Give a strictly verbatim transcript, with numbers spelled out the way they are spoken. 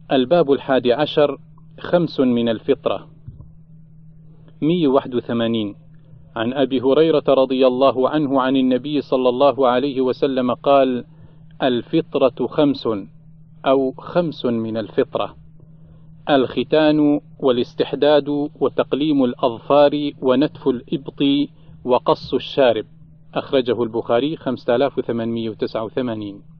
الباب الحادي عشر: خمس من الفطرة. مئة وواحد وثمانين. عن أبي هريرة رضي الله عنه عن النبي صلى الله عليه وسلم قال: الفطرة خمس أو خمس من الفطرة: الختان والاستحداد وتقليم الأظفار ونتف الإبط وقص الشارب. أخرجه البخاري خمسة آلاف وثمانمئة وتسعة وثمانين.